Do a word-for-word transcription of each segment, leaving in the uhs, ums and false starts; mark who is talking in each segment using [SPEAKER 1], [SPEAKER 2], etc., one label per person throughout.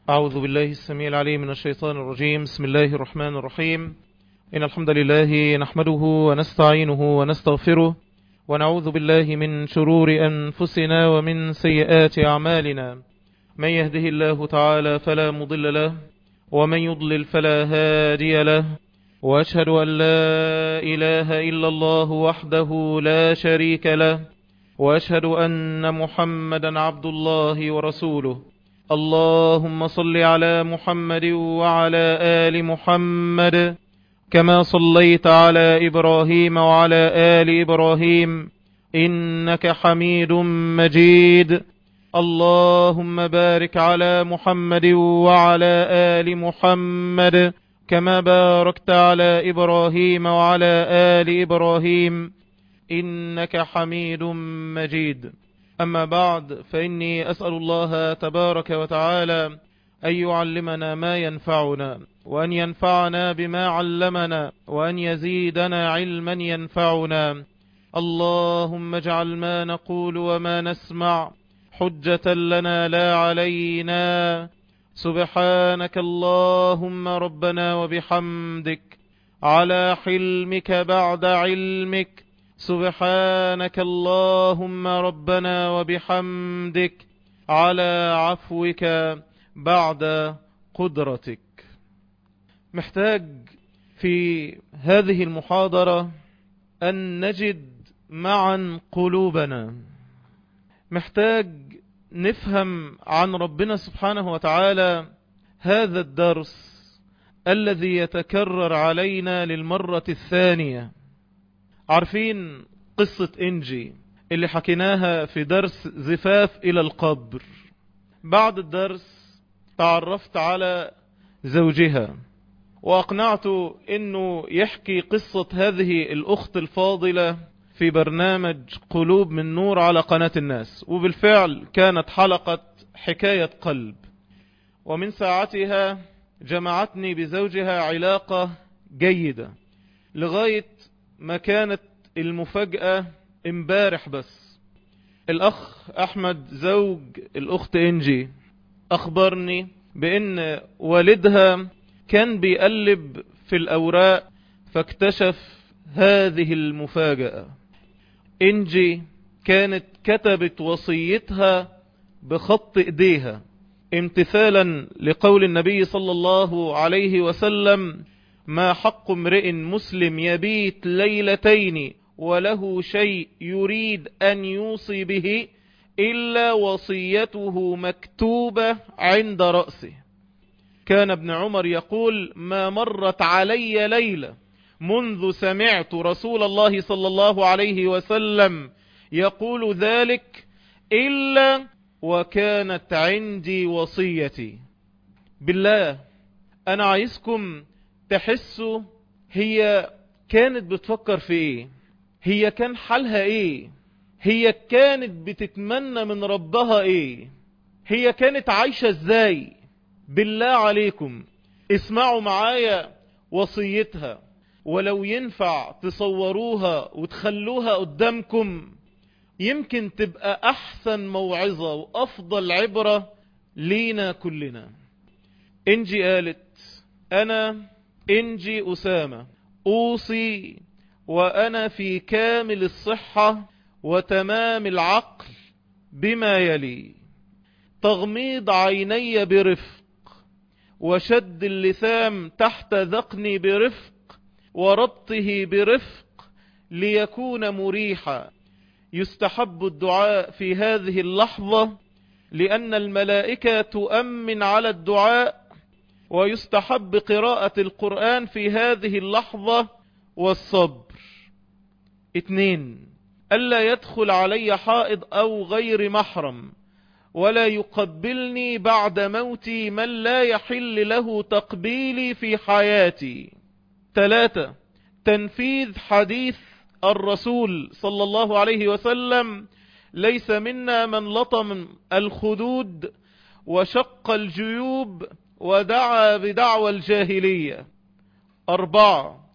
[SPEAKER 1] أعوذ بالله السميع العليم من الشيطان الرجيم. بسم الله الرحمن الرحيم. إن الحمد لله نحمده ونستعينه ونستغفره ونعوذ بالله من شرور أنفسنا ومن سيئات أعمالنا. من يهده الله تعالى فلا مضل له ومن يضلل فلا هادي له، وأشهد أن لا إله إلا الله وحده لا شريك له، وأشهد أن محمدا عبد الله ورسوله. اللهم صل على محمد وعلى آل محمد كما صليت على إبراهيم وعلى آل إبراهيم إنك حميد مجيد. اللهم بارك على محمد وعلى آل محمد كما باركت على إبراهيم وعلى آل إبراهيم إنك حميد مجيد. أما بعد، فإني أسأل الله تبارك وتعالى أن يعلمنا ما ينفعنا، وأن ينفعنا بما علمنا، وأن يزيدنا علما ينفعنا. اللهم اجعل ما نقول وما نسمع حجة لنا لا علينا. سبحانك اللهم ربنا وبحمدك على حلمك بعد علمك. سبحانك اللهم ربنا وبحمدك على عفوك بعد قدرتك. محتاج في هذه المحاضرة أن نجد معا قلوبنا، محتاج نفهم عن ربنا سبحانه وتعالى هذا الدرس الذي يتكرر علينا للمرة الثانية. عارفين قصة إنجي اللي حكيناها في درس زفاف إلى القبر؟ بعد الدرس تعرفت على زوجها وأقنعته إنه يحكي قصة هذه الأخت الفاضلة في برنامج قلوب من نور على قناة الناس، وبالفعل كانت حلقة حكاية قلب. ومن ساعتها جمعتني بزوجها علاقة جيدة لغاية ما كانت المفاجأة امبارح. بس الأخ أحمد زوج الأخت إنجي أخبرني بأن والدها كان بيقلب في الأوراق فاكتشف هذه المفاجأة. إنجي كانت كتبت وصيتها بخط إيديها امتثالا لقول النبي صلى الله عليه وسلم: ما حق امرئ مسلم يبيت ليلتين وله شيء يريد أن يوصي به إلا وصيته مكتوبة عند رأسه. كان ابن عمر يقول: ما مرت علي ليلة منذ سمعت رسول الله صلى الله عليه وسلم يقول ذلك إلا وكانت عندي وصيتي. بالله أنا عايزكم تحسوا هي كانت بتفكر في ايه، هي كان حالها ايه، هي كانت بتتمنى من ربها ايه، هي كانت عايشة ازاي. بالله عليكم اسمعوا معايا وصيتها، ولو ينفع تصوروها وتخلوها قدامكم يمكن تبقى احسن موعظة وافضل عبرة لينا كلنا. إنجي قالت: انا إنجي أسامة أوصي وأنا في كامل الصحة وتمام العقل بما يلي: تغميض عيني برفق، وشد اللثام تحت ذقني برفق، وربطه برفق ليكون مريحا. يستحب الدعاء في هذه اللحظة لأن الملائكة تؤمن على الدعاء، ويستحب قراءة القرآن في هذه اللحظة والصبر. اثنين: ألا يدخل علي حائض أو غير محرم، ولا يقبلني بعد موتي من لا يحل له تقبيلي في حياتي. ثلاثة: تنفيذ حديث الرسول صلى الله عليه وسلم: ليس منا من لطم الخدود وشق الجيوب ودعا بدعوى الجاهلية. أربعة: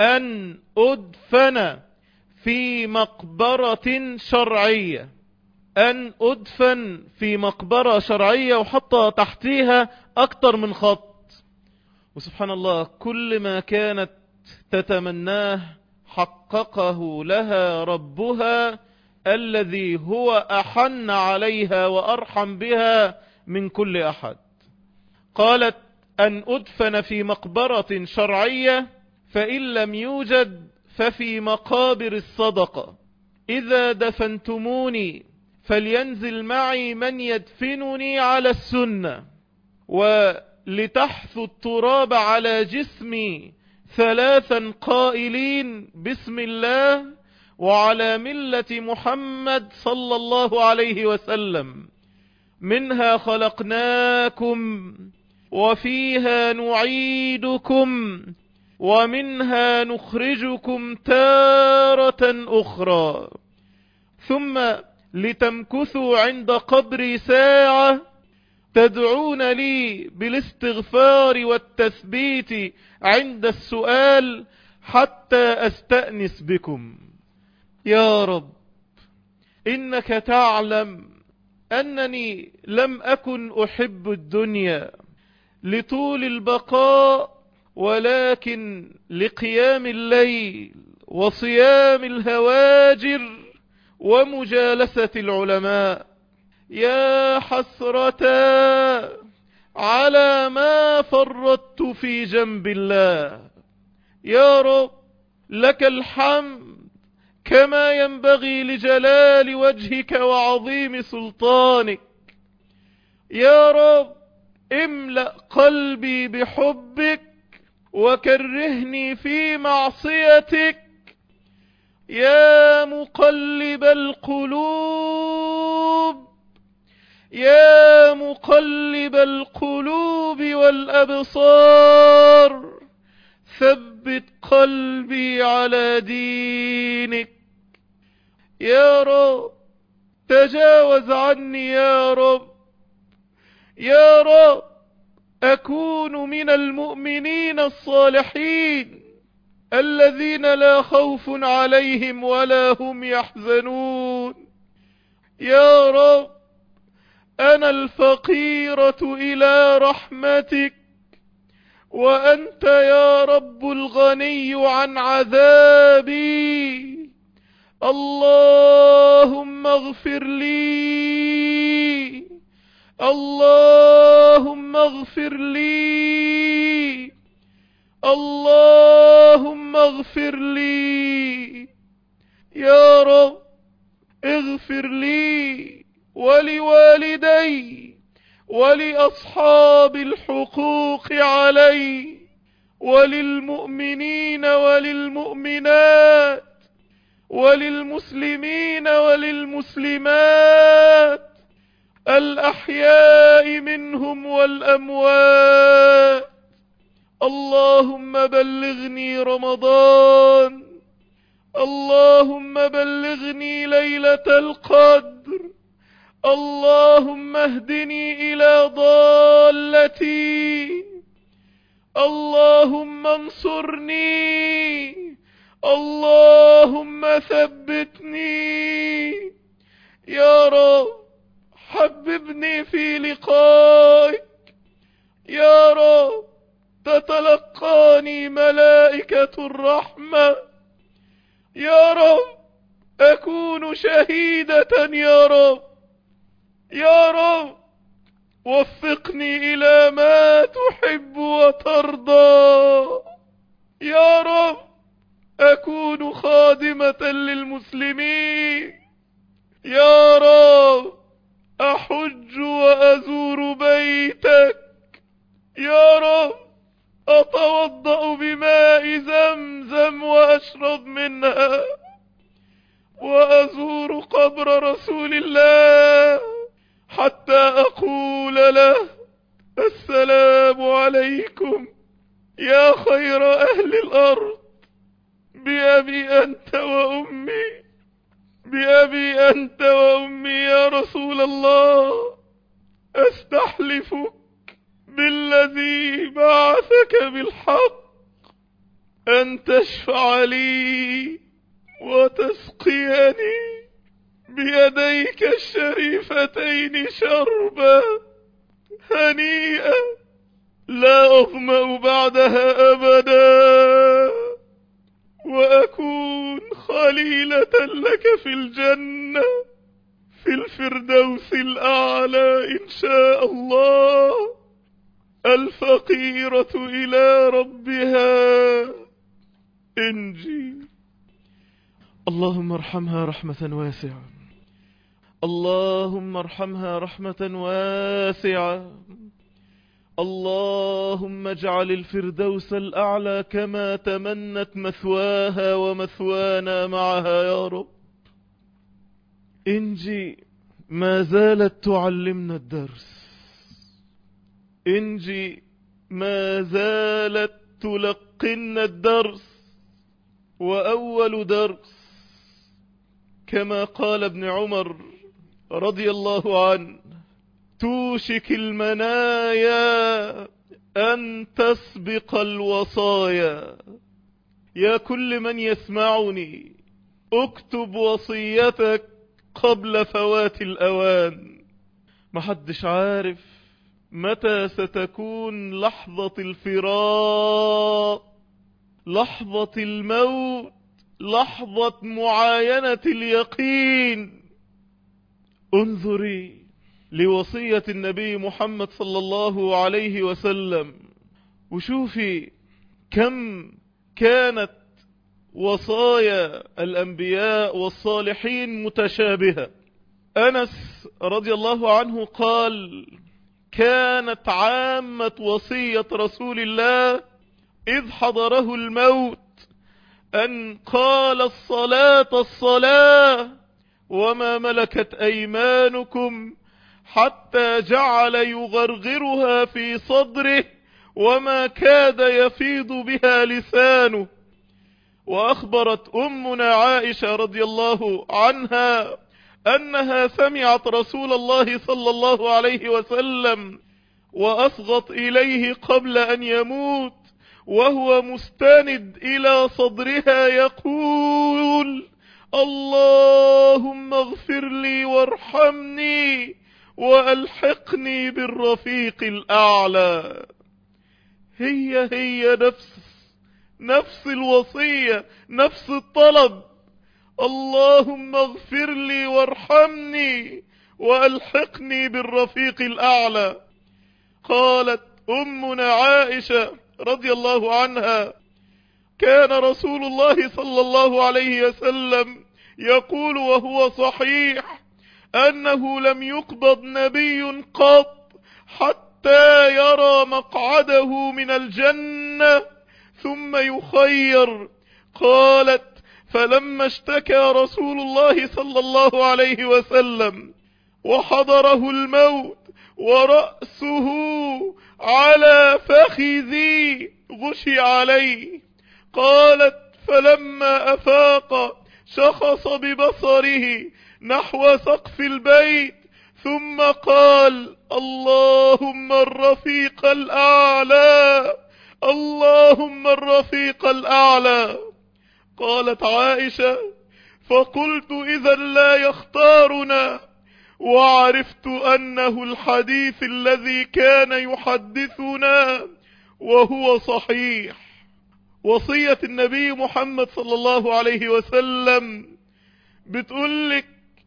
[SPEAKER 1] أن أدفن في مقبرة شرعية. أن أدفن في مقبرة شرعية وحط تحتيها أكتر من خط. وسبحان الله، كل ما كانت تتمناه حققه لها ربها الذي هو أحن عليها وأرحم بها من كل أحد. قالت أن أدفن في مقبرة شرعية، فإن لم يوجد ففي مقابر الصدقة. إذا دفنتموني فلينزل معي من يدفنني على السنة، ولتحثوا التراب على جسمي ثلاثا قائلين بسم الله وعلى ملة محمد صلى الله عليه وسلم. منها خلقناكم وفيها نعيدكم ومنها نخرجكم تارة أخرى. ثم لتمكثوا عند قبري ساعة تدعون لي بالاستغفار والتثبيت عند السؤال حتى أستأنس بكم. يا رب، إنك تعلم أنني لم أكن أحب الدنيا لطول البقاء، ولكن لقيام الليل وصيام الهواجر ومجالسة العلماء. يا حسرة على ما فرطت في جنب الله. يا رب، لك الحمد كما ينبغي لجلال وجهك وعظيم سلطانك. يا رب، املأ قلبي بحبك وكرهني في معصيتك. يا مقلب القلوب، يا مقلب القلوب والأبصار، ثبت قلبي على دينك. يا رب، تجاوز عني يا رب. يا رب، أكون من المؤمنين الصالحين الذين لا خوف عليهم ولا هم يحزنون. يا رب، أنا الفقيرة إلى رحمتك، وأنت يا رب الغني عن عذابي. اللهم اغفر لي، اللهم اغفر لي، اللهم اغفر لي. يا رب، اغفر لي ولوالدي ولأصحاب الحقوق علي وللمؤمنين وللمؤمنات وللمسلمين وللمسلمات الأحياء منهم والأموات. اللهم بلغني رمضان، اللهم بلغني ليلة القدر، اللهم اهدني إلى ضالتي، اللهم انصرني، اللهم ثبتني. يا رب، حببني في لقائك. يا رب، تتلقاني ملائكة الرحمة. يا رب، أكون شهيدة. يا رب، يا رب، وفقني إلى ما تحب وترضى. يا رب، أكون خادمة للمسلمين. يا رب، أحج وأزور بيتك. يا رب، أتوضأ بماء زمزم وأشرب منها، وأزور قبر رسول الله حتى أقول له السلام عليكم يا خير أهل الأرض، بأبي أنت وأمي، بأبي أنت وأمي يا رسول الله. أستحلفك بالذي بعثك بالحق أن تشفع لي وتسقيني بيديك الشريفتين شربا هنيئا لا أظمأ بعدها أبدا، وأكون خليلة لك في الجنة في الفردوس الأعلى إن شاء الله، الفقيرة إلى ربها انجي. اللهم ارحمها رحمة واسعة، اللهم ارحمها رحمة واسعة، اللهم اجعل الفردوس الأعلى كما تمنت مثواها ومثوانا معها يا رب. إنجي ما زالت تعلمنا الدرس، إنجي ما زالت تلقنا الدرس، وأول درس كما قال ابن عمر رضي الله عنه: توشك المنايا أن تسبق الوصايا. يا كل من يسمعني، اكتب وصيتك قبل فوات الأوان. محدش عارف متى ستكون لحظة الفراق، لحظة الموت، لحظة معاينة اليقين. انظري لوصية النبي محمد صلى الله عليه وسلم، وشوفي كم كانت وصايا الأنبياء والصالحين متشابهة. أنس رضي الله عنه قال: كانت عامة وصية رسول الله إذ حضره الموت أن قال: الصلاة الصلاة وما ملكت أيمانكم، حتى جعل يغرغرها في صدره وما كاد يفيض بها لسانه. وأخبرت أمنا عائشة رضي الله عنها أنها سمعت رسول الله صلى الله عليه وسلم وأصغت إليه قبل أن يموت وهو مستند إلى صدرها يقول: اللهم اغفر لي وارحمني وألحقني بالرفيق الأعلى. هي هي نفس نفس الوصية، نفس الطلب: اللهم اغفر لي وارحمني وألحقني بالرفيق الأعلى. قالت أمنا عائشة رضي الله عنها: كان رسول الله صلى الله عليه وسلم يقول وهو صحيح أنه لم يقبض نبي قط حتى يرى مقعده من الجنة ثم يخير. قالت: فلما اشتكى رسول الله صلى الله عليه وسلم وحضره الموت ورأسه على فخذي غشي عليه، قالت: فلما أفاق شخص ببصره نحو سقف البيت ثم قال: اللهم الرفيق الأعلى، اللهم الرفيق الأعلى. قالت عائشة: فقلت إذا لا يختارنا، وعرفت أنه الحديث الذي كان يحدثنا وهو صحيح. وصية النبي محمد صلى الله عليه وسلم بتقولك: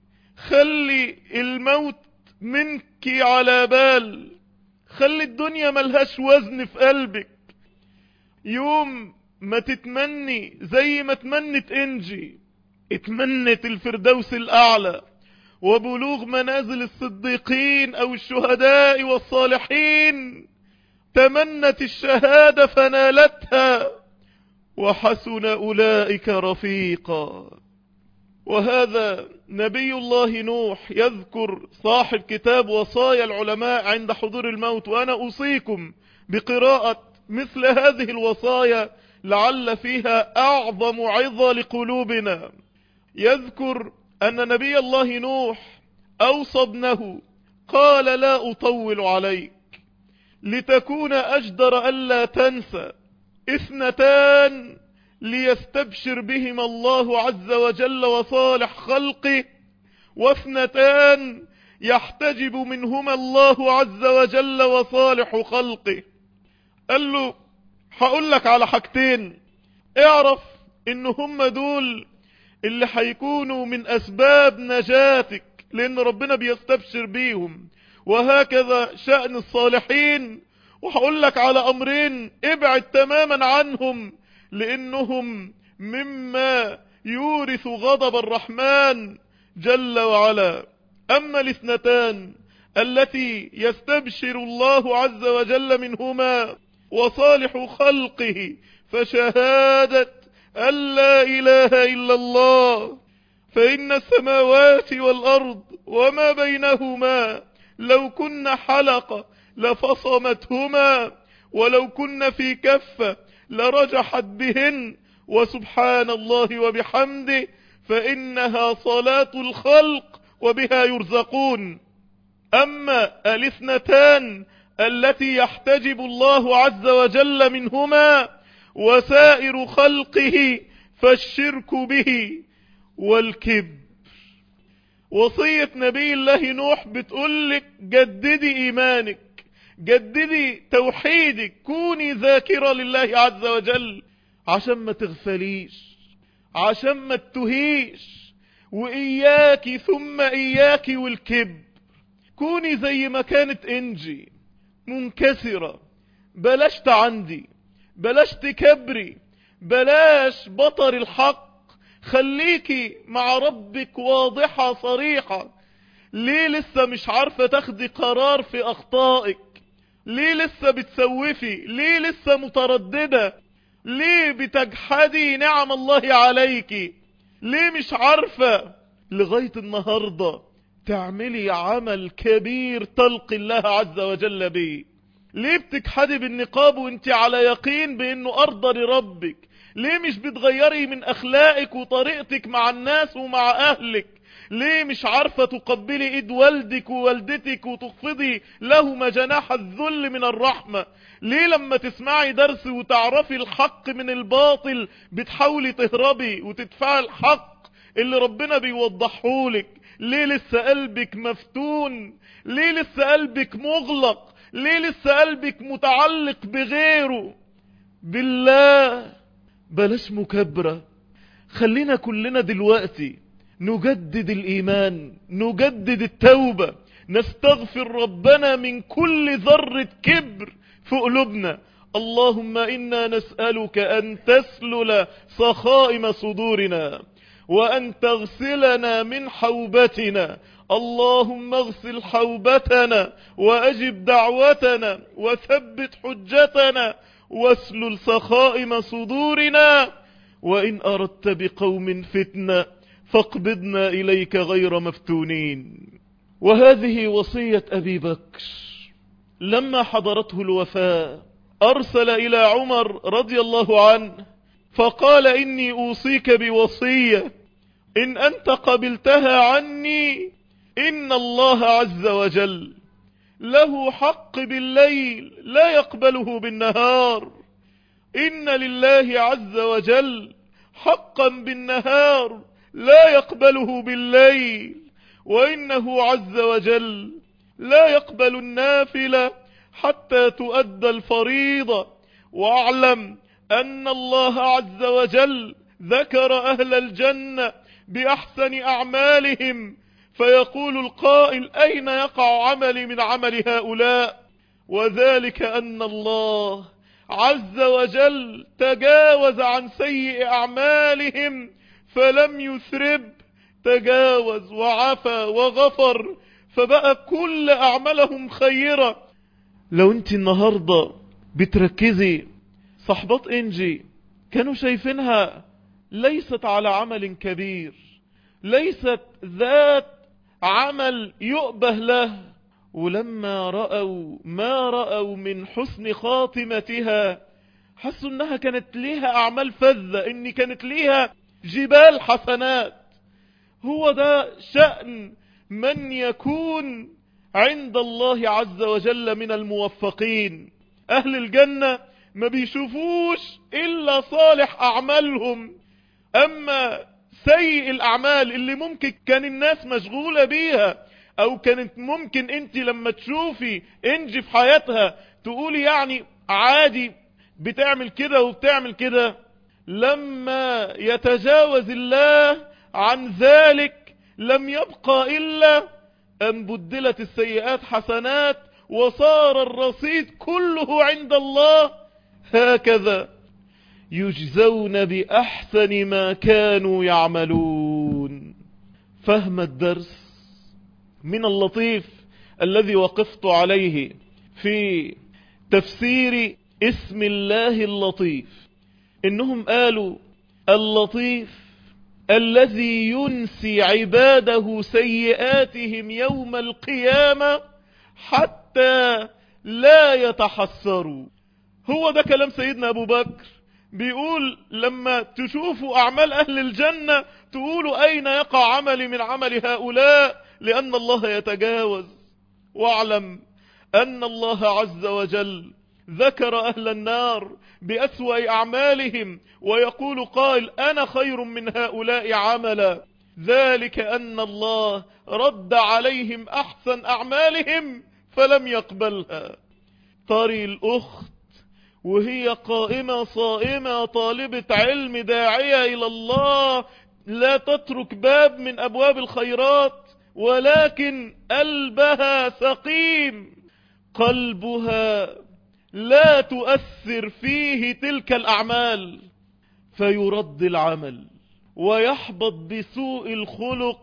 [SPEAKER 1] خلي الموت منك على بال، خلي الدنيا ملهاش وزن في قلبك. يوم ما تتمني زي ما تمنت انجي، اتمنت الفردوس الأعلى وبلوغ منازل الصديقين أو الشهداء والصالحين، تمنت الشهادة فنالتها، وحسن أولئك رفيقا. وهذا نبي الله نوح يذكر صاحب كتاب وصايا العلماء عند حضور الموت، وأنا أوصيكم بقراءة مثل هذه الوصايا لعل فيها أعظم عظة لقلوبنا. يذكر أن نبي الله نوح أوصى ابنه قال: لا أطول عليك لتكون أجدر ألا تنسى اثنتان ليستبشر بهما الله عز وجل وصالح خلقه، واثنتان يحتجب منهما الله عز وجل وصالح خلقه. قال له هقول لك على حاجتين، اعرف ان هم دول اللي هيكونوا من اسباب نجاتك، لان ربنا بيستبشر بيهم، وهكذا شأن الصالحين. وهقول لك على امرين ابعد تماما عنهم، لانهم مما يورث غضب الرحمن جل وعلا. اما الاثنتان التي يستبشر الله عز وجل منهما وصالح خلقه، فشهادة أن لا إله إلا الله، فإن السماوات والأرض وما بينهما لو كن حلقة لفصمتهما، ولو كن في كفة لرجحت بهن، وسبحان الله وبحمده، فإنها صلاة الخلق وبها يرزقون. أما الاثنتان التي يحتجب الله عز وجل منهما وسائر خلقه، فالشرك به والكبر. وصية نبي الله نوح بتقولك جددي إيمانك، جددي توحيدك، كوني ذاكرة لله عز وجل عشان ما تغفليش، عشان ما تتهيش، وإياكي ثم إياكي والكبر. كوني زي ما كانت إنجي منكسرة، بلاش تعندي، بلاش تكبري، بلاش بطر الحق، خليكي مع ربك واضحة صريحة. ليه لسه مش عارفة تاخدي قرار في أخطائك؟ ليه لسه بتسوفي؟ ليه لسه مترددة؟ ليه بتجحدي نعم الله عليك؟ ليه مش عارفة لغاية النهاردة تعملي عمل كبير تلقي الله عز وجل به؟ ليه بتجحدي بالنقاب وانت على يقين بانه ارضى لربك؟ ليه مش بتغيري من اخلاقك وطريقتك مع الناس ومع اهلك؟ ليه مش عارفة تقبلي ايد والدك ووالدتك وتخفضي لهما جناح الذل من الرحمة؟ ليه لما تسمعي درس وتعرفي الحق من الباطل بتحاولي تهربي وتدفعي الحق اللي ربنا بيوضحهولك؟ ليه لسه قلبك مفتون؟ ليه لسه قلبك مغلق؟ ليه لسه قلبك متعلق بغيره؟ بالله بلاش مكبرة. خلينا كلنا دلوقتي نجدد الإيمان، نجدد التوبة، نستغفر ربنا من كل ذرة كبر في قلوبنا. اللهم إنا نسألك أن تسلل صخائم صدورنا، وأن تغسلنا من حوبتنا. اللهم اغسل حوبتنا وأجب دعوتنا وثبت حجتنا واسلل سخائم صدورنا. وإن أردت بقوم فتنة فاقبضنا إليك غير مفتونين. وهذه وصية أبي بكر لما حضرته الوفاة، أرسل إلى عمر رضي الله عنه فقال إني أوصيك بوصية، إن أنت قبلتها عني إن الله عز وجل له حق بالليل لا يقبله بالنهار. إن لله عز وجل حقا بالنهار لا يقبله بالليل، وإنه عز وجل لا يقبل النافلة حتى تؤدى الفريضة. واعلم أن الله عز وجل ذكر أهل الجنة بأحسن أعمالهم، فيقول القائل أين يقع عملي من عمل هؤلاء؟ وذلك أن الله عز وجل تجاوز عن سيء أعمالهم فلم يثرب، تجاوز وعفى وغفر، فبقى كل أعمالهم خيرة. لو انت النهاردة بتركزي، صحبات انجي كانوا شايفينها ليست على عمل كبير، ليست ذات عمل يؤبه له، ولما رأوا ما رأوا من حسن خاتمتها حسوا انها كانت ليها اعمال فذة، ان كانت ليها جبال حسنات. هو ده شأن من يكون عند الله عز وجل من الموفقين. اهل الجنة ما بيشوفوش الا صالح اعمالهم، اما سيء الأعمال اللي ممكن كان الناس مشغولة بيها، أو كانت ممكن أنت لما تشوفي إنجي في حياتها تقولي يعني عادي بتعمل كده وبتعمل كده. لما يتجاوز الله عن ذلك لم يبقى إلا أن بدلت السيئات حسنات وصار الرصيد كله عند الله. هكذا يجزون بأحسن ما كانوا يعملون. فهم الدرس من اللطيف الذي وقفت عليه في تفسير اسم الله اللطيف، إنهم قالوا اللطيف الذي ينسي عباده سيئاتهم يوم القيامة حتى لا يتحسروا. هو ده كلام سيدنا أبو بكر، بيقول لما تشوفوا أعمال أهل الجنة تقولوا أين يقع عملي من عمل هؤلاء، لأن الله يتجاوز. واعلم أن الله عز وجل ذكر أهل النار بأسوأ أعمالهم ويقول قائل أنا خير من هؤلاء عملا، ذلك أن الله رد عليهم أحسن أعمالهم فلم يقبلها. طري الأخت وهي قائمة صائمة طالبة علم داعية إلى الله، لا تترك باب من أبواب الخيرات، ولكن قلبها سقيم، قلبها لا تؤثر فيه تلك الأعمال، فيرد العمل ويحبط بسوء الخلق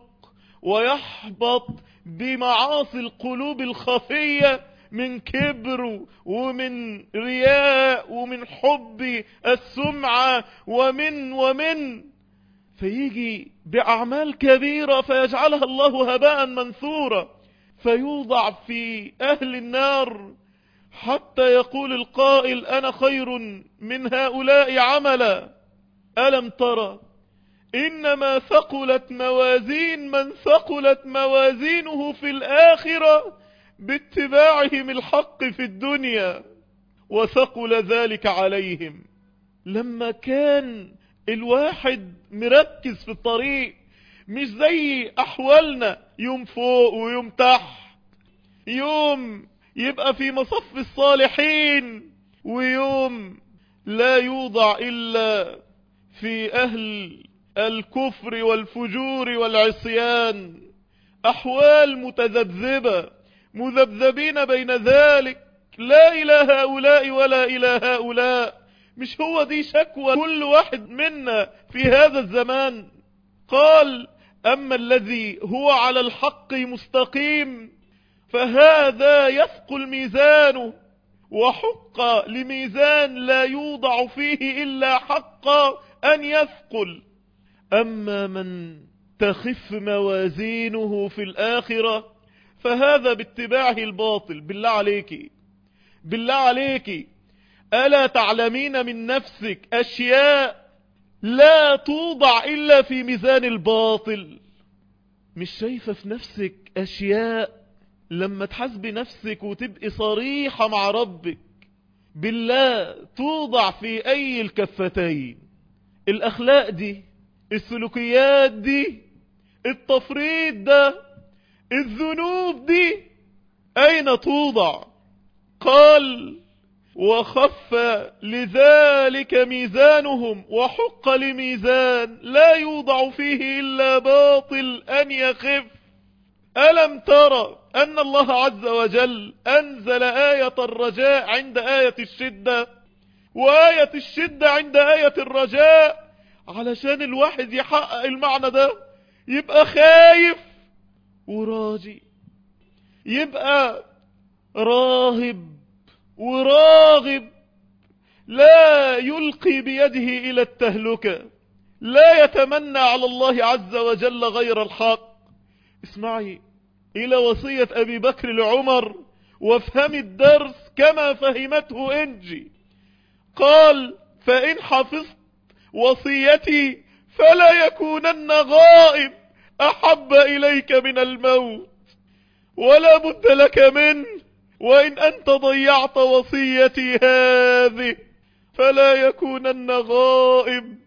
[SPEAKER 1] ويحبط بمعاصي القلوب الخفية من كبر ومن رياء ومن حب السمعة ومن ومن فيجي بأعمال كبيرة فيجعلها الله هباء منثورا، فيوضع في أهل النار حتى يقول القائل أنا خير من هؤلاء عملا. ألم ترى إنما ثقلت موازين من ثقلت موازينه في الآخرة باتباعهم الحق في الدنيا، وثقل ذلك عليهم. لما كان الواحد مركز في الطريق، مش زي أحوالنا يوم فوق ويوم تحت، يوم يبقى في مصف الصالحين ويوم لا يوضع إلا في أهل الكفر والفجور والعصيان. أحوال متذبذبة مذبذبين بين ذلك، لا إلى هؤلاء ولا إلى هؤلاء. مش هو دي شكوى كل واحد منا في هذا الزمان؟ قال أما الذي هو على الحق مستقيم فهذا يثقل ميزانه، وحق لميزان لا يوضع فيه إلا حق أن يثقل. أما من تخف موازينه في الآخرة فهذا باتباعه الباطل. بالله عليك بالله عليك ألا تعلمين من نفسك أشياء لا توضع إلا في ميزان الباطل؟ مش شايفة في نفسك أشياء لما تحسبي نفسك وتبقي صريحة مع ربك بالله توضع في أي الكفتين؟ الأخلاق دي، السلوكيات دي، التفريط ده، الذنوب دي، أين توضع؟ قال وخف لذلك ميزانهم وحق لميزان لا يوضع فيه إلا باطل أن يخف. ألم ترى أن الله عز وجل أنزل آية الرجاء عند آية الشدة، وآية الشدة عند آية الرجاء، علشان الواحد يحقق المعنى ده يبقى خايف وراجي، يبقى راهب وراغب، لا يلقي بيده إلى التهلكة، لا يتمنى على الله عز وجل غير الحق. اسمعي إلى وصية أبي بكر لعمر وافهم الدرس كما فهمته إنجي. قال فإن حفظت وصيتي فلا يكونن غائب أحب إليك من الموت، ولا بد لك منه، وإن أنت ضيعت وصيتي هذه فلا يكونن غائب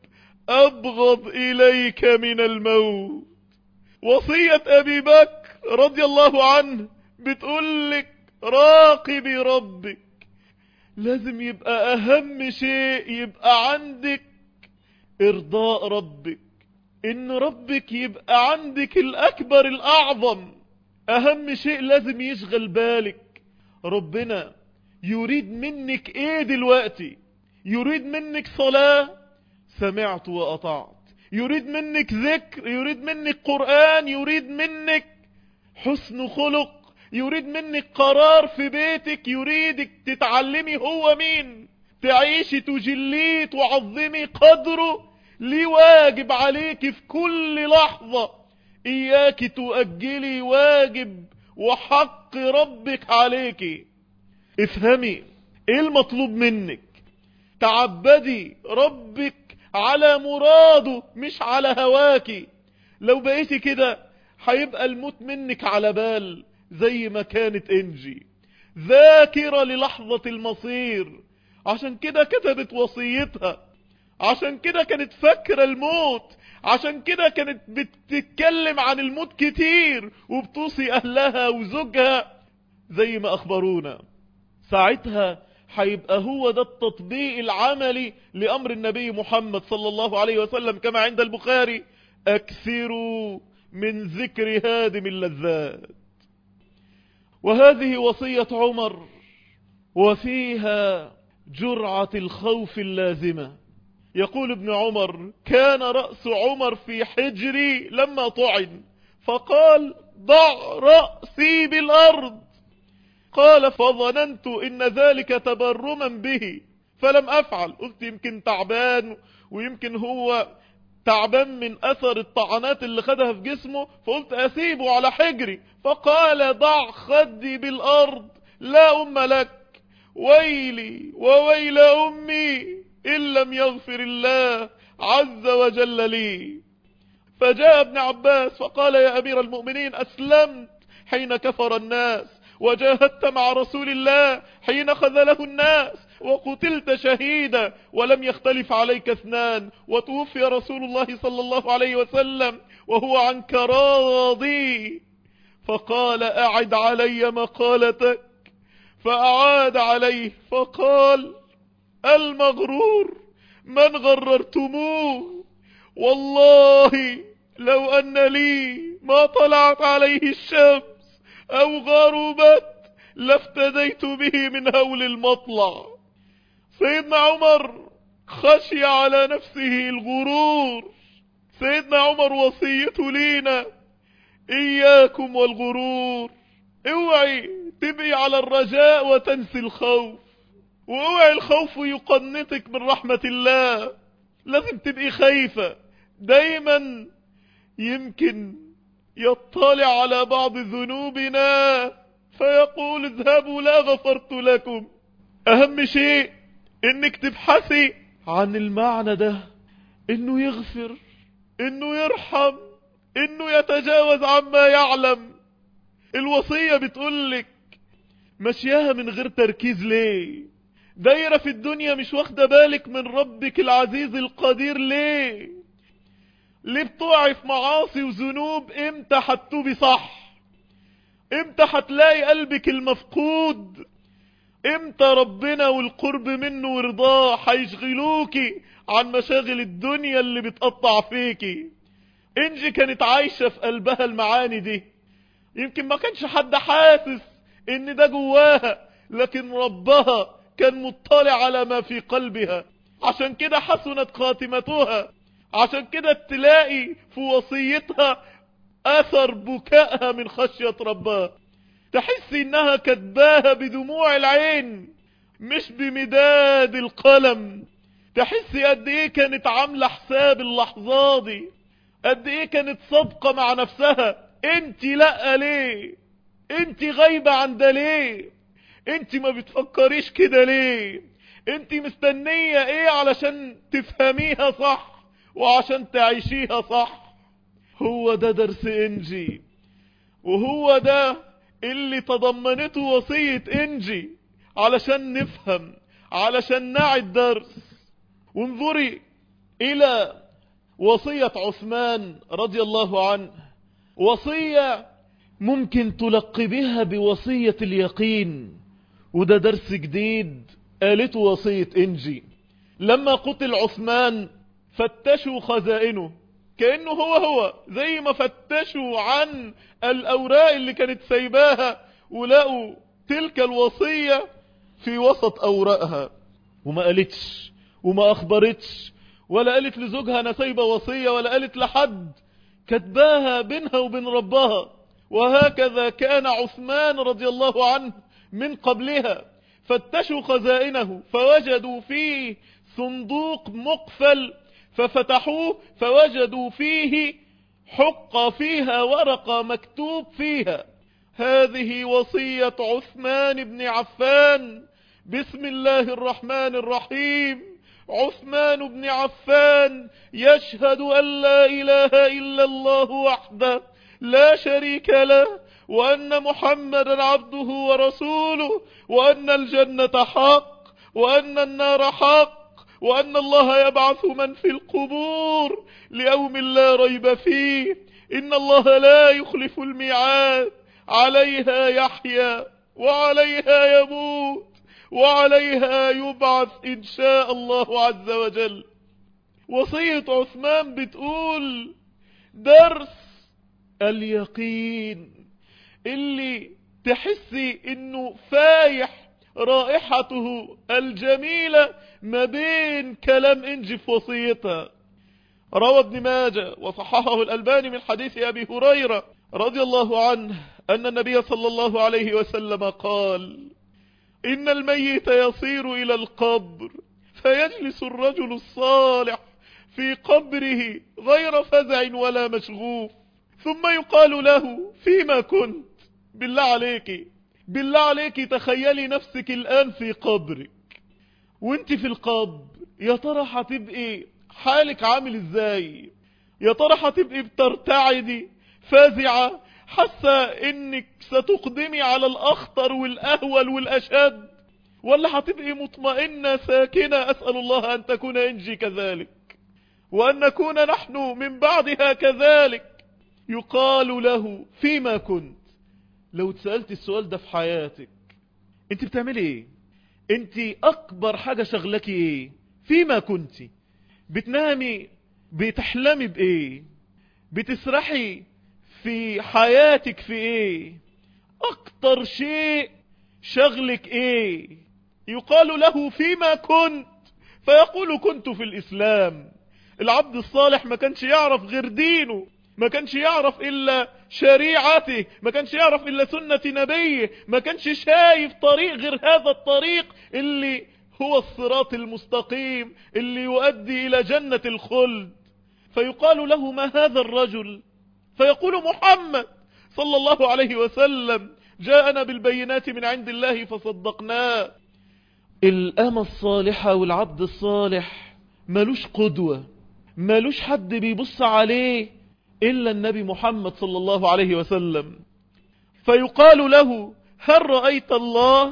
[SPEAKER 1] أبغض إليك من الموت. وصية أبي بكر رضي الله عنه بتقولك راقبي ربك. لازم يبقى أهم شيء يبقى عندك إرضاء ربك، إن ربك يبقى عندك الأكبر الأعظم. أهم شيء لازم يشغل بالك. ربنا يريد منك إيه دلوقتي؟ يريد منك صلاة، سمعت وأطعت. يريد منك ذكر، يريد منك قرآن، يريد منك حسن خلق، يريد منك قرار في بيتك، يريدك تتعلمي هو مين، تعيشي تجليه تعظمي قدره. ليه واجب عليك في كل لحظة. إياك تؤجلي واجب وحق ربك عليك. افهمي ايه المطلوب منك. تعبدي ربك على مراده مش على هواكي. لو بقيتي كده هيبقى الموت منك على بال، زي ما كانت انجي ذاكرة للحظة المصير. عشان كده كتبت وصيتها، عشان كده كانت فاكرة الموت، عشان كده كانت بتتكلم عن الموت كتير وبتوصي اهلها وزوجها زي ما اخبرونا. ساعتها هيبقى هو ده التطبيق العملي لأمر النبي محمد صلى الله عليه وسلم كما عند البخاري: أكثروا من ذكر هادم اللذات. وهذه وصية عمر، وفيها جرعة الخوف اللازمة. يقول ابن عمر: كان رأس عمر في حجري لما طعن، فقال: ضع رأسي بالأرض. قال: فظننت إن ذلك تبرما به فلم أفعل. قلت يمكن تعبان، ويمكن هو تعبان من أثر الطعنات اللي خدها في جسمه، فقلت أسيبه على حجري. فقال: ضع خدي بالأرض لا أم لك، ويلي وويل أمي إن لم يغفر الله عز وجل لي. فجاء ابن عباس فقال: يا أمير المؤمنين، أسلمت حين كفر الناس، وجاهدت مع رسول الله حين خذله الناس، وقتلت شهيدا، ولم يختلف عليك اثنان، وتوفي رسول الله صلى الله عليه وسلم وهو عنك راضي. فقال: أعد علي مقالتك. فأعاد عليه فقال: المغرور من غررتموه، والله لو أن لي ما طلعت عليه الشمس أو غربت لافتديت به من هول المطلع. سيدنا عمر خشي على نفسه الغرور. سيدنا عمر وصيته لينا: إياكم والغرور. اوعي تبقي على الرجاء وتنسي الخوف، واوعي الخوف يقنطك من رحمة الله. لازم تبقي خايفة دايما، يمكن يطلع على بعض ذنوبنا فيقول: اذهبوا لا غفرت لكم. اهم شيء انك تبحثي عن المعنى ده، انه يغفر، انه يرحم، انه يتجاوز عما يعلم. الوصية بتقولك مشيها من غير تركيز ليه؟ دايرة في الدنيا مش واخدة بالك من ربك العزيز القدير ليه؟ ليه بتقعي في معاصي وذنوب؟ امتى هتتوبي صح؟ امتى هتلاقي قلبك المفقود؟ امتى ربنا والقرب منه ورضاه هيشغلوكي عن مشاغل الدنيا اللي بتقطع فيكي؟ انجي كانت عايشة في قلبها المعاني دي، يمكن ما كانش حد حاسس ان ده جواها، لكن ربها كان مطلع على ما في قلبها. عشان كده حسنت خاتمتها، عشان كده تلاقي في وصيتها اثر بكائها من خشية ربها. تحسي انها كتباها بدموع العين مش بمداد القلم. تحسي قد ايه كانت عاملة حساب اللحظة دي، قد ايه كانت صادقة مع نفسها. انت لا ليه؟ انت غايبة عن ده ليه؟ انت ما بتفكريش كده ليه؟ انت مستنية ايه علشان تفهميها صح وعشان تعيشيها صح؟ هو ده درس انجي، وهو ده اللي تضمنته وصية انجي علشان نفهم، علشان نعي الدرس. وانظري الى وصية عثمان رضي الله عنه وصية ممكن تلقي بها بوصية اليقين، وده درس جديد قالته وصية إنجي. لما قتل عثمان فتشوا خزائنه كأنه هو هو زي ما فتشوا عن الأوراق اللي كانت سايباها ولقوا تلك الوصية في وسط أوراقها، وما قالتش وما أخبرتش ولا قالت لزوجها أنا سايبة وصية، ولا قالت لحد، كتباها بينها وبين ربها. وهكذا كان عثمان رضي الله عنه من قبلها. فتشوا خزائنه فوجدوا فيه صندوق مقفل، ففتحوه فوجدوا فيه حقة فيها ورقة مكتوب فيها هذه وصية عثمان بن عفان، بسم الله الرحمن الرحيم، عثمان بن عفان يشهد أن لا إله إلا الله وحده لا شريك له، وأن محمدا عبده ورسوله، وأن الجنة حق وأن النار حق، وأن الله يبعث من في القبور ليوم لا ريب فيه، إن الله لا يخلف الميعاد، عليها يحيى وعليها يموت وعليها يبعث إن شاء الله عز وجل. وصية عثمان بتقول درس اليقين اللي تحسي انه فايح رائحته الجميلة ما بين كلام إنجي في وصيتها. روى ابن ماجه وصححه الألباني من حديث أبي هريرة رضي الله عنه أن النبي صلى الله عليه وسلم قال إن الميت يصير إلى القبر فيجلس الرجل الصالح في قبره غير فزع ولا مشغوف، ثم يقال له فيما كنت. بالله عليك بالله عليك تخيلي نفسك الآن في قبرك، وانت في القبر يا ترى هتبقي حالك عامل ازاي؟ يا ترى هتبقي بترتعدي فازعة حاسة انك ستقدمي على الاخطر والاهول والاشد، ولا هتبقي مطمئنة ساكنة؟ اسأل الله ان تكون إنجي كذلك وان نكون نحن من بعدها كذلك. يقال له فيما كنت. لو اتسألت السؤال ده في حياتك انت بتعملي ايه؟ انت اكبر حاجة شغلك ايه؟ فيما كنت بتنامي بتحلمي بايه؟ بتسرحي في حياتك في ايه؟ اكتر شيء شغلك ايه؟ يقال له فيما كنت فيقول كنت في الاسلام. العبد الصالح ما كانش يعرف غير دينه، ما كانش يعرف إلا شريعته، ما كانش يعرف إلا سنة نبيه، ما كانش شايف طريق غير هذا الطريق اللي هو الصراط المستقيم اللي يؤدي إلى جنة الخلد. فيقال له ما هذا الرجل؟ فيقول محمد صلى الله عليه وسلم جاءنا بالبينات من عند الله فصدقناه. الأمة الصالحة والعبد الصالح ملوش قدوة، ملوش حد بيبص عليه إلا النبي محمد صلى الله عليه وسلم. فيقال له هل رأيت الله؟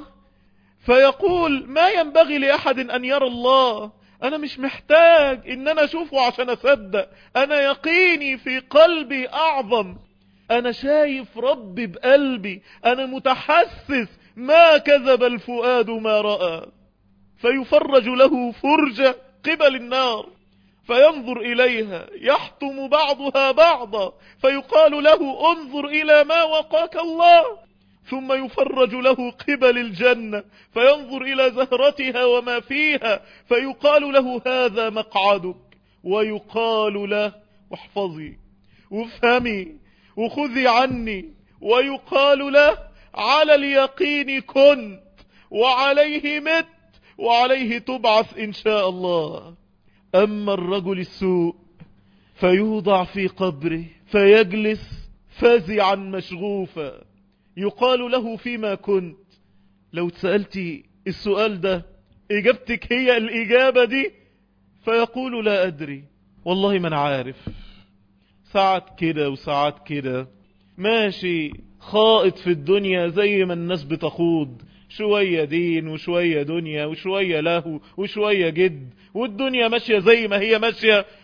[SPEAKER 1] فيقول ما ينبغي لأحد أن يرى الله، أنا مش محتاج إن أنا أشوفه عشان أصدق، أنا يقيني في قلبي أعظم، أنا شايف ربي بقلبي، أنا متحسس، ما كذب الفؤاد ما رأى. فيفرج له فرجة قبل النار فينظر إليها يحطم بعضها بعضا، فيقال له انظر إلى ما وقاك الله، ثم يفرج له قبل الجنة فينظر إلى زهرتها وما فيها، فيقال له هذا مقعدك، ويقال له واحفظي وافهمي وخذي عني، ويقال له على اليقين كنت وعليه مت وعليه تبعث إن شاء الله. أما الرجل السوء فيوضع في قبره فيجلس فزعا مشغوفا، يقال له فيما كنت. لو تسألتي السؤال ده إجابتك هي الإجابة دي، فيقول لا أدري والله ما أنا عارف، ساعات كده وساعات كده، ماشي خائط في الدنيا زي ما الناس بتخوض، شوية دين وشوية دنيا وشوية له وشوية جد، والدنيا ماشية زي ما هي ماشية.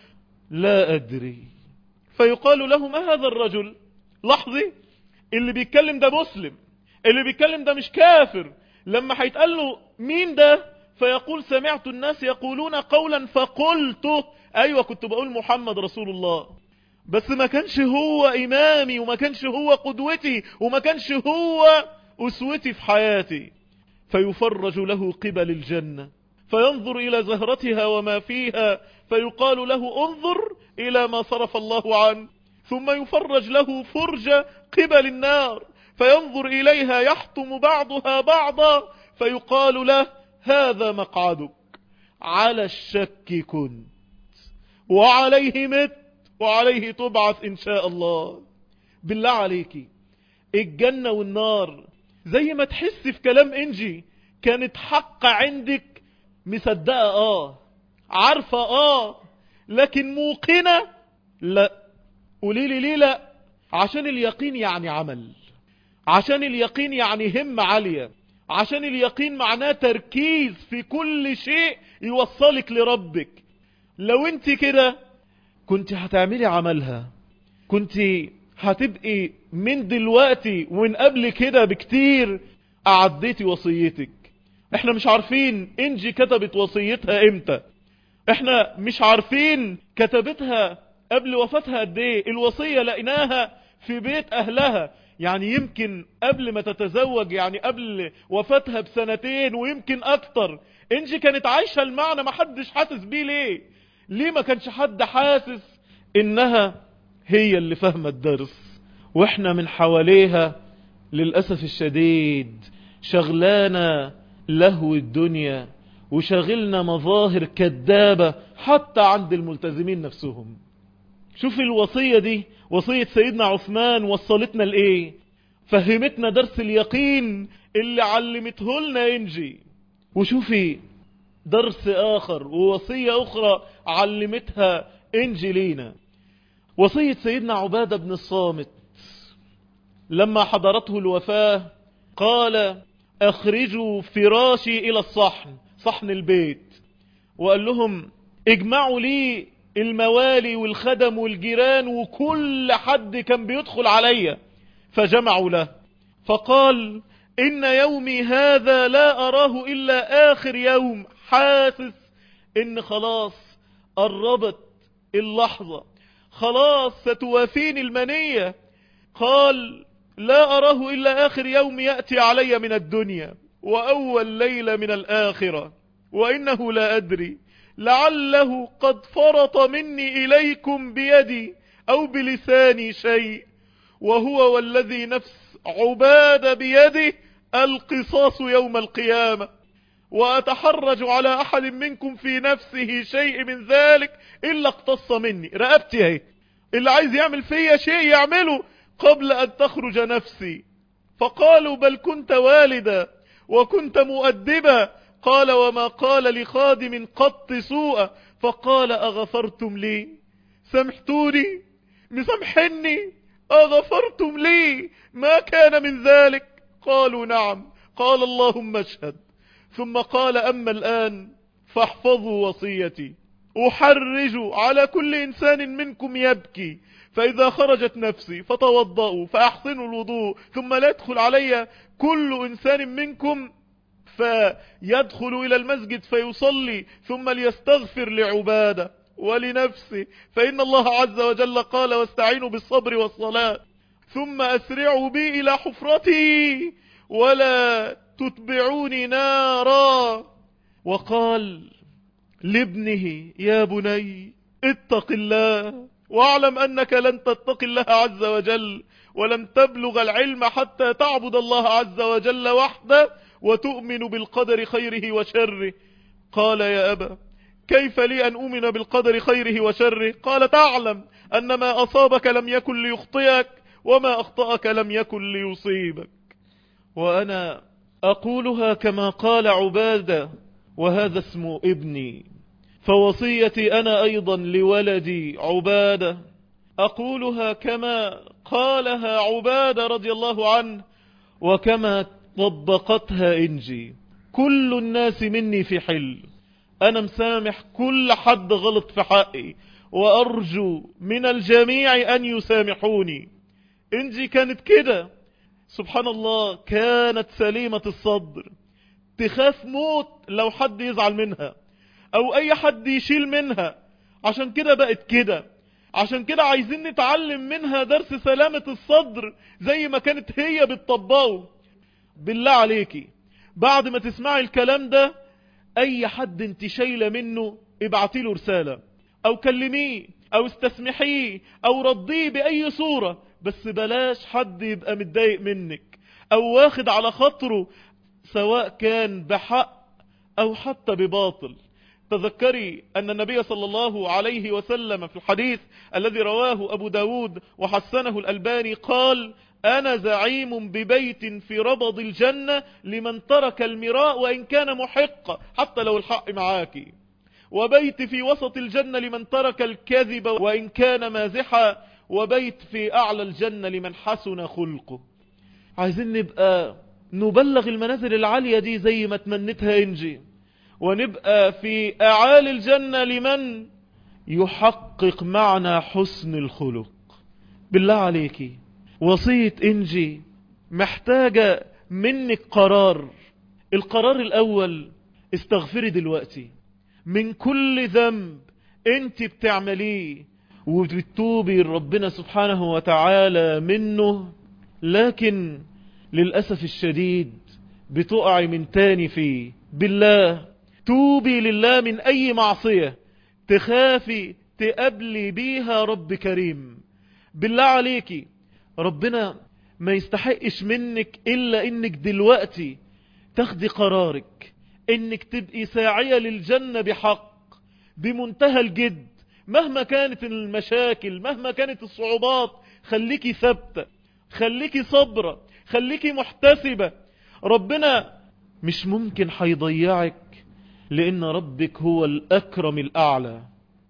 [SPEAKER 1] لا أدري. فيقال له ما هذا الرجل؟ لحظة، اللي بيتكلم ده مسلم، اللي بيتكلم ده مش كافر. لما هيتقال له مين ده فيقول سمعت الناس يقولون قولا فقلته. أيوة كنت بقول محمد رسول الله، بس ما كانش هو إمامي وما كانش هو قدوتي وما كانش هو أسوتي في حياتي. فيفرج له قبل الجنة فينظر إلى زهرتها وما فيها فيقال له انظر إلى ما صرف الله عنه. ثم يفرج له فرج قبل النار فينظر إليها يحطم بعضها بعضا فيقال له هذا مقعدك، على الشك كنت وعليه مت وعليه تبعث إن شاء الله. بالله عليكي، الجنة والنار زي ما تحس في كلام إنجي كانت حق عندك، مصدقة آه، عارفة آه، لكن موقنة لا. قوليلي ليه لا؟ عشان اليقين يعني عمل، عشان اليقين يعني همة عالية، عشان اليقين معناه تركيز في كل شيء يوصلك لربك. لو انت كده كنت هتعملي عملها، كنت هتبقي من دلوقتي ومن قبل كده بكتير أعديتي وصيتك. احنا مش عارفين انجي كتبت وصيتها امتى، احنا مش عارفين كتبتها قبل وفاتها قد ايه. الوصية لقيناها في بيت اهلها، يعني يمكن قبل ما تتزوج، يعني قبل وفاتها بسنتين ويمكن اكتر. انجي كانت عايشة المعنى، ما حدش حاسس بيه. ليه ليه ما كانش حد حاسس انها هي اللي فاهمة الدرس؟ واحنا من حواليها للأسف الشديد شغلانا لهو الدنيا وشغلنا مظاهر كذابة حتى عند الملتزمين نفسهم. شوف الوصية دي، وصية سيدنا عثمان وصلتنا لإيه؟ فهمتنا درس اليقين اللي علمته لنا إنجي. وشوفي درس آخر ووصية أخرى علمتها إنجي لينا، وصية سيدنا عبادة بن الصامت لما حضرته الوفاة قال اخرجوا فراشي الى الصحن، صحن البيت، وقال لهم اجمعوا لي الموالي والخدم والجيران وكل حد كان بيدخل عليا. فجمعوا له فقال ان يومي هذا لا اراه الا اخر يوم، حاسس ان خلاص قربت اللحظة، خلاص ستوافيني المنية. قال لا أراه إلا آخر يوم يأتي علي من الدنيا وأول ليلة من الآخرة، وإنه لا أدري لعله قد فرط مني إليكم بيدي أو بلساني شيء، وهو والذي نفس عبادة بيده القصاص يوم القيامة، وأتحرج على أحد منكم في نفسه شيء من ذلك إلا اقتص مني. رقبتي اهي، اللي عايز يعمل فيا شيء يعمله قبل أن تخرج نفسي. فقالوا بل كنت والدا وكنت مؤدبا. قال وما قال لخادم قط سوءا. فقال أغفرتم لي؟ سامحتوني؟ مسامحني؟ أغفرتم لي ما كان من ذلك؟ قالوا نعم. قال اللهم اشهد. ثم قال أما الآن فاحفظوا وصيتي، أحرج على كل إنسان منكم يبكي، فإذا خرجت نفسي فتوضأوا فأحسنوا الوضوء، ثم لا يدخل علي كل إنسان منكم فيدخل إلى المسجد فيصلي ثم ليستغفر لعبادة ولنفسه، فإن الله عز وجل قال واستعينوا بالصبر والصلاة، ثم أسرعوا بي إلى حفرتي ولا تتبعوني نارا. وقال لابنه يا بني اتق الله واعلم أنك لن تتق الله عز وجل ولن تبلغ العلم حتى تعبد الله عز وجل وحده وتؤمن بالقدر خيره وشره. قال يا أبا كيف لي أن أؤمن بالقدر خيره وشره؟ قال تعلم أن ما أصابك لم يكن ليخطئك وما أخطأك لم يكن ليصيبك. وأنا أقولها كما قال عبادة وهذا اسم ابني، فوصيتي أنا أيضا لولدي عبادة أقولها كما قالها عبادة رضي الله عنه وكما طبقتها إنجي. كل الناس مني في حل، أنا مسامح كل حد غلط في حقي وأرجو من الجميع أن يسامحوني. إنجي كانت كده، سبحان الله، كانت سليمة الصدر، تخاف موت لو حد يزعل منها أو أي حد يشيل منها. عشان كده بقت كده. عشان كده عايزين نتعلم منها درس سلامة الصدر زي ما كانت هي بتطبقه. بالله عليكي بعد ما تسمعي الكلام ده، اي حد انت شايله منه ابعتي له رسالة او كلميه او استسمحيه او رديه باي صورة، بس بلاش حد يبقى متضايق منك او واخد على خاطره، سواء كان بحق او حتى بباطل. تذكري أن النبي صلى الله عليه وسلم في الحديث الذي رواه أبو داود وحسنه الألباني قال: أنا زعيم ببيت في ربض الجنة لمن ترك المراء وإن كان محق حتى لو الحق معاكي، وبيت في وسط الجنة لمن ترك الكذب وإن كان مازحا، وبيت في أعلى الجنة لمن حسن خلقه. عايزين نبقى نبلغ المنازل العالية دي زي ما تمنتها إنجي، ونبقى في أعالي الجنة لمن يحقق معنى حسن الخلق. بالله عليكي وصية إنجي محتاجة منك قرار. القرار الأول: استغفري دلوقتي من كل ذنب انت بتعمليه وبتتوبي ربنا سبحانه وتعالى منه، لكن للأسف الشديد بتقعي من تاني فيه. بالله توبي لله من أي معصية تخافي تقابلي بيها رب كريم. بالله عليكي ربنا ما يستحقش منك إلا إنك دلوقتي تاخدي قرارك إنك تبقي ساعية للجنة بحق بمنتهى الجد. مهما كانت المشاكل، مهما كانت الصعوبات، خليكي ثابتة، خليكي صبرة، خليكي محتسبة. ربنا مش ممكن هيضيعك، لأن ربك هو الأكرم الأعلى.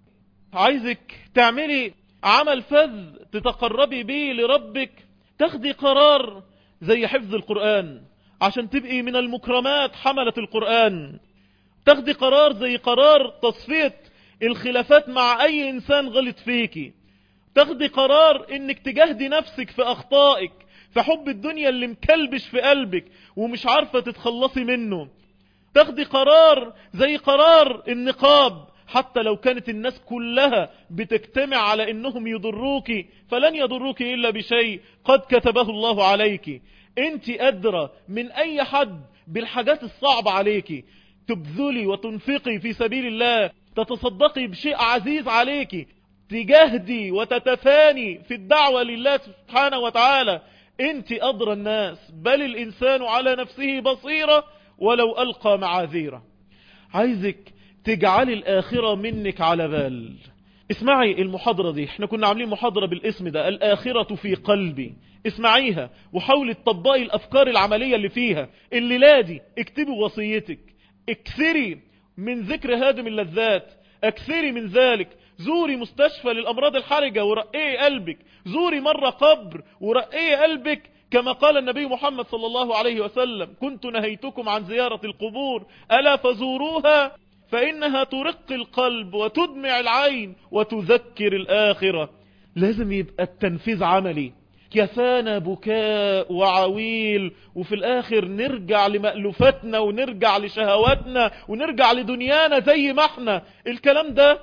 [SPEAKER 1] عايزك تعملي عمل فذ تتقربي بيه لربك، تاخدي قرار زي حفظ القرآن عشان تبقي من المكرمات حملة القرآن. تاخدي قرار زي قرار تصفية الخلافات مع أي إنسان غلط فيكي. تاخدي قرار إنك تجاهدي نفسك في أخطائك، في حب الدنيا اللي مكلبش في قلبك ومش عارفة تتخلصي منه. تاخدي قرار زي قرار النقاب، حتى لو كانت الناس كلها بتجتمع على انهم يضروكي فلن يضروكي الا بشيء قد كتبه الله عليك. انت ادرى من اي حد بالحاجات الصعبة عليكي. تبذلي وتنفقي في سبيل الله، تتصدقي بشيء عزيز عليكي، تجاهدي وتتفاني في الدعوة لله سبحانه وتعالى. انت ادرى الناس، بل الانسان على نفسه بصيرة ولو ألقى معاذيره. عايزك تجعلي الآخرة منك على بال. اسمعي المحاضرة دي، احنا كنا عاملين محاضرة بالاسم ده، الآخرة في قلبي. اسمعيها وحاولي تطبقي الأفكار العملية اللي فيها. الليلة دي اكتبي وصيتك، اكثري من ذكر هادم اللذات، اكثري من ذلك. زوري مستشفى للأمراض الحرجة ورقي قلبك، زوري مرة قبر ورقي قلبك، كما قال النبي محمد صلى الله عليه وسلم: كنت نهيتكم عن زيارة القبور ألا فزوروها فإنها ترق القلب وتدمع العين وتذكر الآخرة. لازم يبقى التنفيذ عملي. كفانا بكاء وعويل وفي الآخر نرجع لمألوفتنا ونرجع لشهواتنا ونرجع لدنيانا زي ما احنا. الكلام ده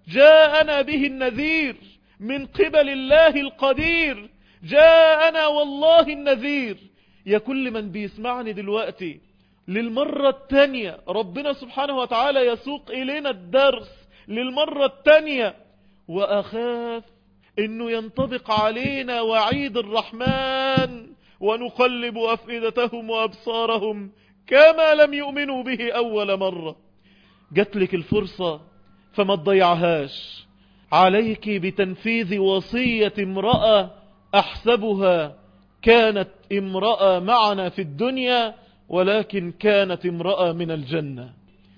[SPEAKER 1] جاءنا به النذير من قبل الله القدير، جاءنا والله النذير. يا كل من بيسمعني دلوقتي للمرة التانية، ربنا سبحانه وتعالى يسوق إلينا الدرس للمرة التانية، وأخاف إنه ينطبق علينا وعيد الرحمن: ونقلب أفئدتهم وأبصارهم كما لم يؤمنوا به أول مرة. جاتلك الفرصة فما تضيعهاش. عليك بتنفيذ وصية امرأة أحسبها كانت امرأة معنا في الدنيا، ولكن كانت امرأة من الجنة.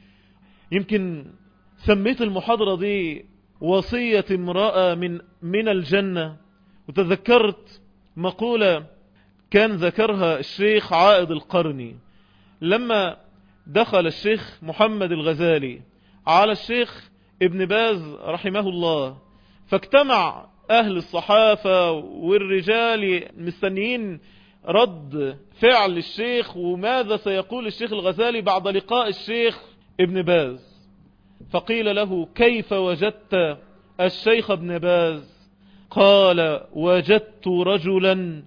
[SPEAKER 1] يمكن سميت المحاضرة دي وصية امرأة من من الجنة، وتذكرت مقولة كان ذكرها الشيخ عائد القرني لما دخل الشيخ محمد الغزالي على الشيخ ابن باز رحمه الله فاجتمع أهل الصحافة والرجال مستنيين رد فعل الشيخ، وماذا سيقول الشيخ الغزالي بعد لقاء الشيخ ابن باز. فقيل له: كيف وجدت الشيخ ابن باز؟ قال: وجدت رجلا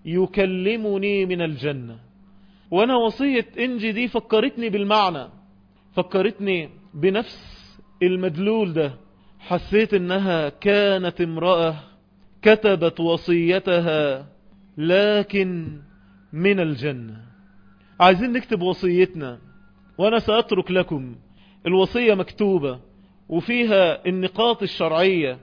[SPEAKER 1] يكلمني من الجنة. وانا وصية انجي دي فكرتني بالمعنى، فكرتني بنفس المدلول ده. حسيت انها كانت امرأة كتبت وصيتها لكن من الجنة. عايزين نكتب وصيتنا، وانا سأترك لكم الوصية مكتوبة وفيها النقاط الشرعية.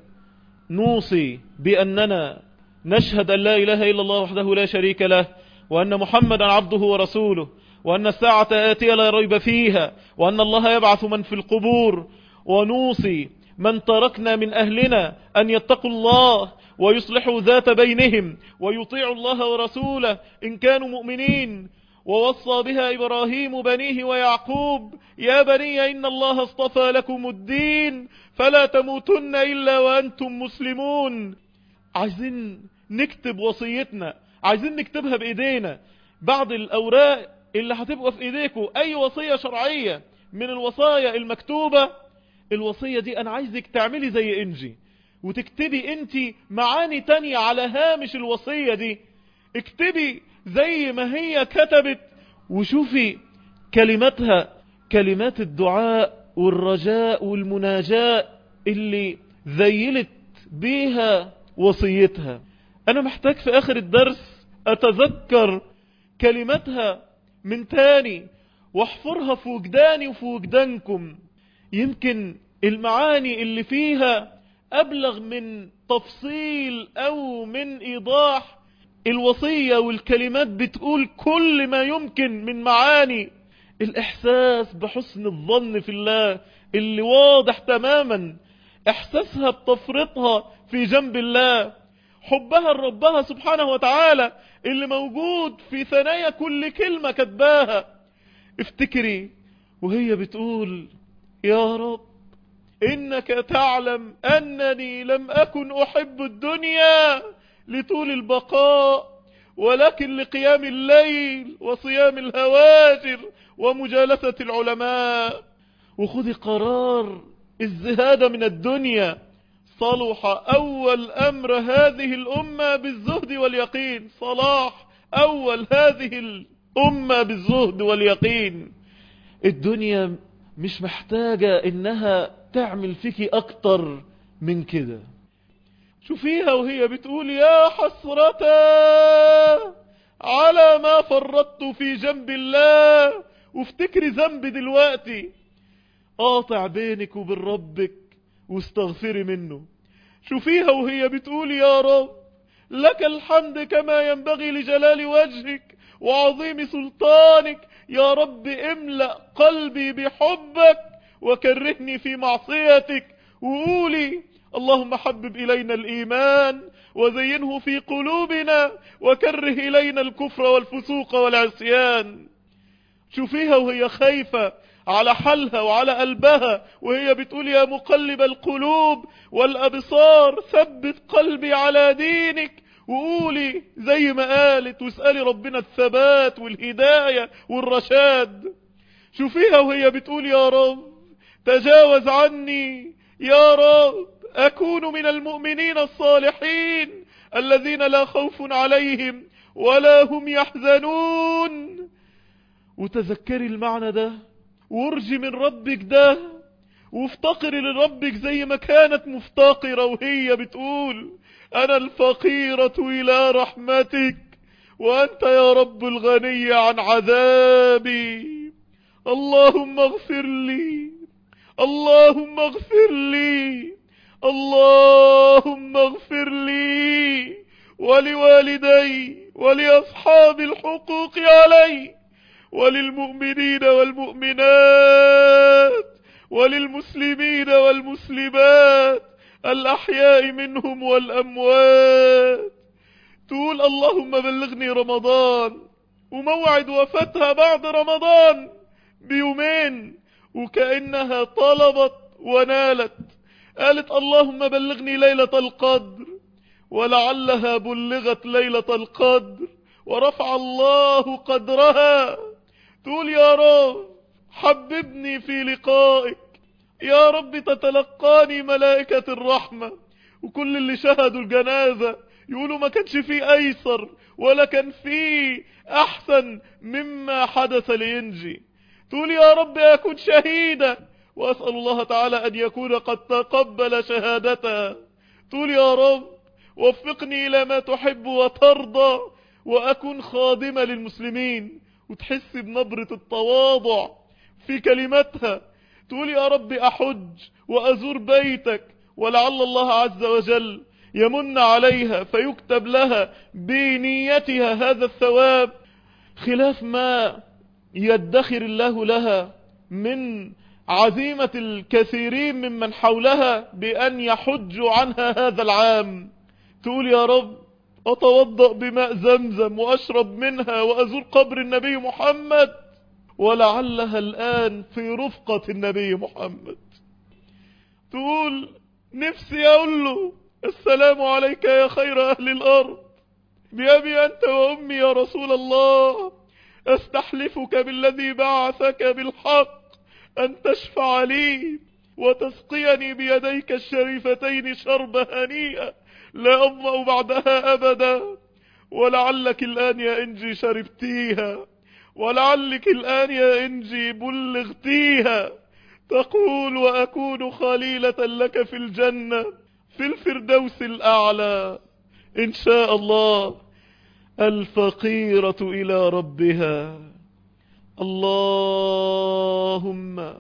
[SPEAKER 1] نوصي بأننا نشهد أن لا إله إلا الله وحده لا شريك له، وأن محمدا عبده ورسوله، وأن الساعة آتية لا ريب فيها، وأن الله يبعث من في القبور. ونوصي من تركنا من أهلنا أن يتقوا الله ويصلحوا ذات بينهم ويطيعوا الله ورسوله إن كانوا مؤمنين. ووصى بها إبراهيم بنيه ويعقوب: يا بني إن الله اصطفى لكم الدين فلا تموتن إلا وأنتم مسلمون. عايزين نكتب وصيتنا، عايزين نكتبها بإيدينا. بعض الأوراق اللي هتبقى في إيديكم أي وصية شرعية من الوصايا المكتوبة، الوصية دي أنا عايزك تعملي زي إنجي وتكتبي أنت معاني تانية على هامش الوصية دي. اكتبي زي ما هي كتبت وشوفي كلماتها، كلمات الدعاء والرجاء والمناجاة اللي ذيلت بيها وصيتها. أنا محتاج في آخر الدرس أتذكر كلماتها من تاني واحفرها في وجداني وفي وجدانكم. يمكن المعاني اللي فيها أبلغ من تفصيل أو من إيضاح. الوصية والكلمات بتقول كل ما يمكن من معاني الإحساس بحسن الظن في الله اللي واضح تماما، إحساسها بتفرطها في جنب الله، حبها لربها سبحانه وتعالى اللي موجود في ثنايا كل كلمة كتباها. افتكري وهي بتقول: يا رب إنك تعلم أنني لم أكن أحب الدنيا لطول البقاء، ولكن لقيام الليل وصيام الهواجر ومجالسة العلماء. وخذي قرار الزهاد من الدنيا. صلح أول أمر هذه الأمة بالزهد واليقين، صلاح أول هذه الأمة بالزهد واليقين. الدنيا مش محتاجة إنها تعمل فيك أكتر من كده. شوفيها وهي بتقول: يا حسرة على ما فرطت في جنب الله. وافتكري ذنب دلوقتي، قاطع بينك وبين ربك واستغفري منه. شوفيها وهي بتقول: يا رب لك الحمد كما ينبغي لجلال وجهك وعظيم سلطانك. يا رب املأ قلبي بحبك وكرهني في معصيتك. وقولي: اللهم حبب إلينا الإيمان وزينه في قلوبنا وكره إلينا الكفر والفسوق والعصيان. شوفيها وهي خايفة على حالها وعلى قلبها وهي بتقول: يا مقلب القلوب والأبصار ثبت قلبي على دينك. وقولي زي ما قالت واسألي ربنا الثبات والهداية والرشاد. شوفيها وهي بتقول: يا رب تجاوز عني، يا رب أكون من المؤمنين الصالحين الذين لا خوف عليهم ولا هم يحزنون. وتذكري المعنى ده وارجي من ربك ده وافتقري لربك زي ما كانت مفتقرة وهي بتقول: أنا الفقيرة إلى رحمتك وأنت يا رب الغني عن عذابي. اللهم اغفر لي، اللهم اغفر لي، اللهم اغفر لي ولوالدي ولأصحاب الحقوق علي وللمؤمنين والمؤمنات وللمسلمين والمسلمات الأحياء منهم والأموات. تقول: اللهم بلغني رمضان، وموعد وفاتها بعد رمضان بيومين، وكأنها طلبت ونالت. قالت اللهم بلغني ليلة القدر، ولعلها بلغت ليلة القدر ورفع الله قدرها. تقول يا رب حببني في لقائك، يا رب تتلقاني ملائكة الرحمة. وكل اللي شهدوا الجنازة يقولوا ما كانش فيه أيسر ولا كان فيه أحسن مما حدث لإنجي. تقول يا رب أكون شهيدا، وأسأل الله تعالى أن يكون قد تقبل شهادتها. تقول يا رب وفقني إلى ما تحب وترضى وأكون خادمة للمسلمين، وتحس بنبرة التواضع في كلمتها. تقول يا رب أحج وأزور بيتك، ولعل الله عز وجل يمن عليها فيكتب لها بنيتها هذا الثواب، خلاف ما يدخر الله لها من عزيمة الكثيرين ممن حولها بأن يحجوا عنها هذا العام. تقول يا رب أتوضأ بماء زمزم وأشرب منها وأزور قبر النبي محمد، ولعلها الآن في رفقة النبي محمد. تقول نفسي أقول له السلام عليك يا خير أهل الأرض، بأبي أنت وأمي يا رسول الله، أستحلفك بالذي بعثك بالحق أن تشفع لي وتسقيني بيديك الشريفتين شرب هنيئة لا أظمأ بعدها أبدا. ولعلك الآن يا إنجي شربتيها، ولعلك الآن يا إنجي بلغتيها. تقول وأكون خليلة لك في الجنة في الفردوس الأعلى إن شاء الله. الفقيرة إلى ربها، اللهم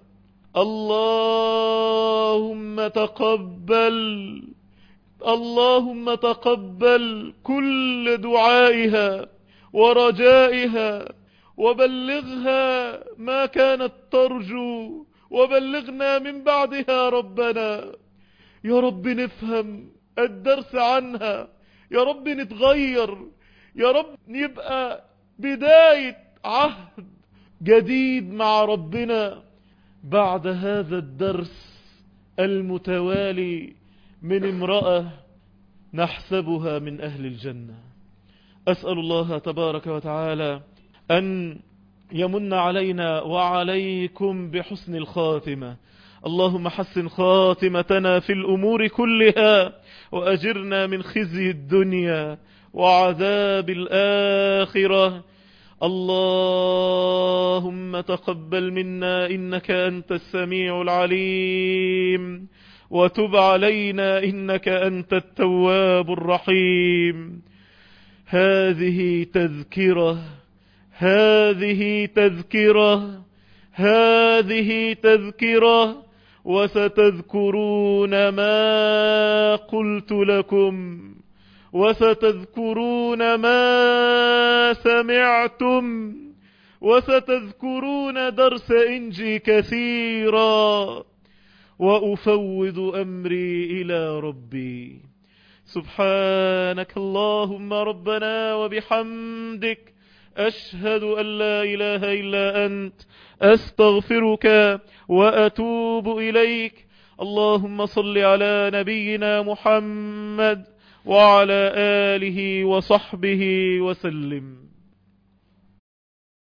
[SPEAKER 1] اللهم تقبل، اللهم تقبل كل دعائها ورجائها، وبلغها ما كانت ترجو، وبلغنا من بعدها ربنا. يا رب نفهم الدرس عنها، يا رب نتغير، يا رب نبقى بداية عهد جديد مع ربنا بعد هذا الدرس المتوالي من امرأة نحسبها من أهل الجنة. أسأل الله تبارك وتعالى أن يمن علينا وعليكم بحسن الخاتمة. اللهم حسن خاتمتنا في الأمور كلها، وأجرنا من خزي الدنيا وعذاب الآخرة. اللهم تقبل منا إنك أنت السميع العليم، وتب علينا إنك أنت التواب الرحيم. هذه تذكرة، هذه تذكرة، هذه تذكرة، وستذكرون ما قلت لكم، وستذكرون ما سمعتم، وستذكرون درس إنجي كثيرا. وأفوض أمري إلى ربي. سبحانك اللهم ربنا وبحمدك، أشهد أن لا إله إلا أنت، أستغفرك وأتوب إليك. اللهم صل على نبينا محمد وعلى آله وصحبه وسلم.